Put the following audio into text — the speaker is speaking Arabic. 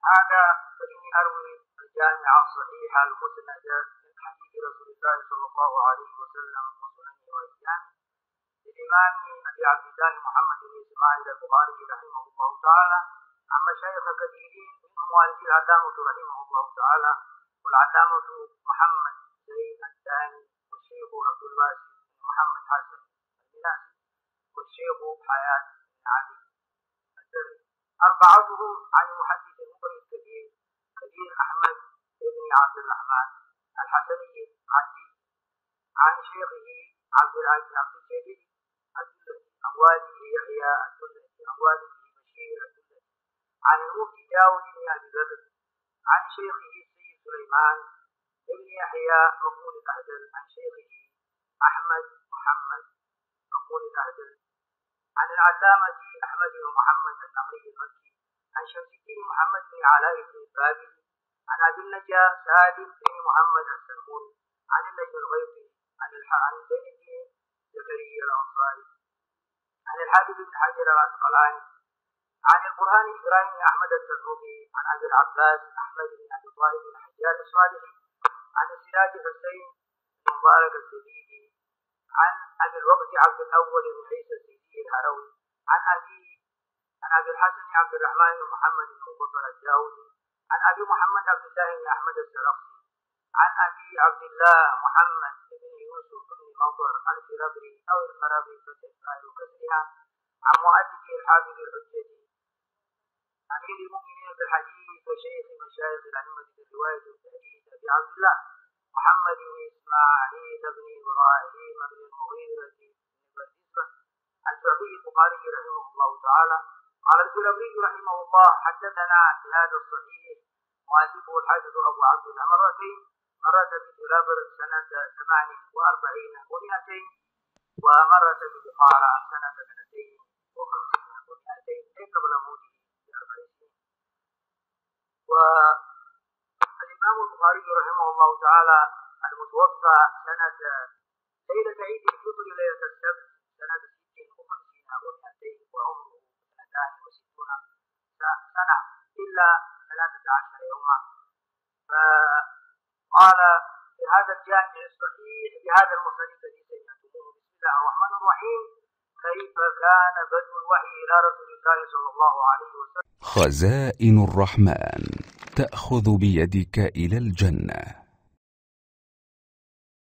هذا فإني أروي الجامع الصحيح المسند من حديث رسول الله صلى الله عليه وسلم وسننه وأيامه للإمام أبي عبد الله محمد بن إسماعيل البخاري رحمه الله تعالى عن مشايخ كثيرين منهم والدي العلامة رحمه الله تعالى والعلامة محمد زين الثاني والشيخ عبد الواسع بن محمد حسن المناسي والشيخ حياة بن علي الدري، أربعتهم عن المحدث المبرز كبير أحمد بن عبد الرحمن الحسني العدي عن شيخه عبد الجليل الدلسي عن والده يحيى الدلسي عن والده بشير الدلسي عن المفتي داود بن أبي بكر عن شيخه السيد سليمان بن يحيى مقبول الأهدل عن شيخه أحمد محمد مقبول الأهدل عن العلامة أحمد بن محمد النقي المكي عن شمس الدين محمد بن علاء بن البابلي عن أبي النجاة سالم بن محمد السلموني عن النجم الغيطي عن زين الدين زكريا الأنصاري عن الحافظ بن حجر العسقلاني عن البرهان إبراهيم بن أحمد التنوخي عن أبي العباس أحمد بن أبي طالب بن حجاج الصالحي عن السراج حسين بن مبارك الزبيدي عن أبي الوقت عبد الأول بن عيسى السيدي الهروي عن أبي الحسن عبد الرحمن بن محمد بن مفضل الجاودي عن أبي محمد عبد الله بن أحمد السرخسي عن أبي عبد الله محمد بن يوسف بن مطر الفربري أو الفربري فتح وكسرها عن مؤدبه الحافظ الحجة أمير المؤمنين بالحديث وشيخ مشايخ الأئمة بالرواية والتحديث أبي عبد الله محمد بن إسماعيل بن إبراهيم بن المغيرة بن برديسة الشعبي البخاري رحمه الله تعالى قال الفربري رحمه الله حدثنا في هذا الصحيح مؤلفه الحافظ أبو عبد الله مرتين، مرة بفرابر سنة 48 و200 ومرة ببخارى سنة 52 و200 أي قبل موته ب40 سنين. والإمام البخاري رحمه الله تعالى المتوفى سنة ليلة عيد الفطر ليلة السبت سنة 56 و200 وعمره 62 سنة إلا 13 يوما. فقال في هذا الجامع الصحيح بهذا المسند الذي سمعتموه بسم الله الرحمن الرحيم كيف كان بدء الوحي إلى رسول الله صلى الله عليه وسلم. خزائن الرحمن تأخذ بيدك إلى الجنة.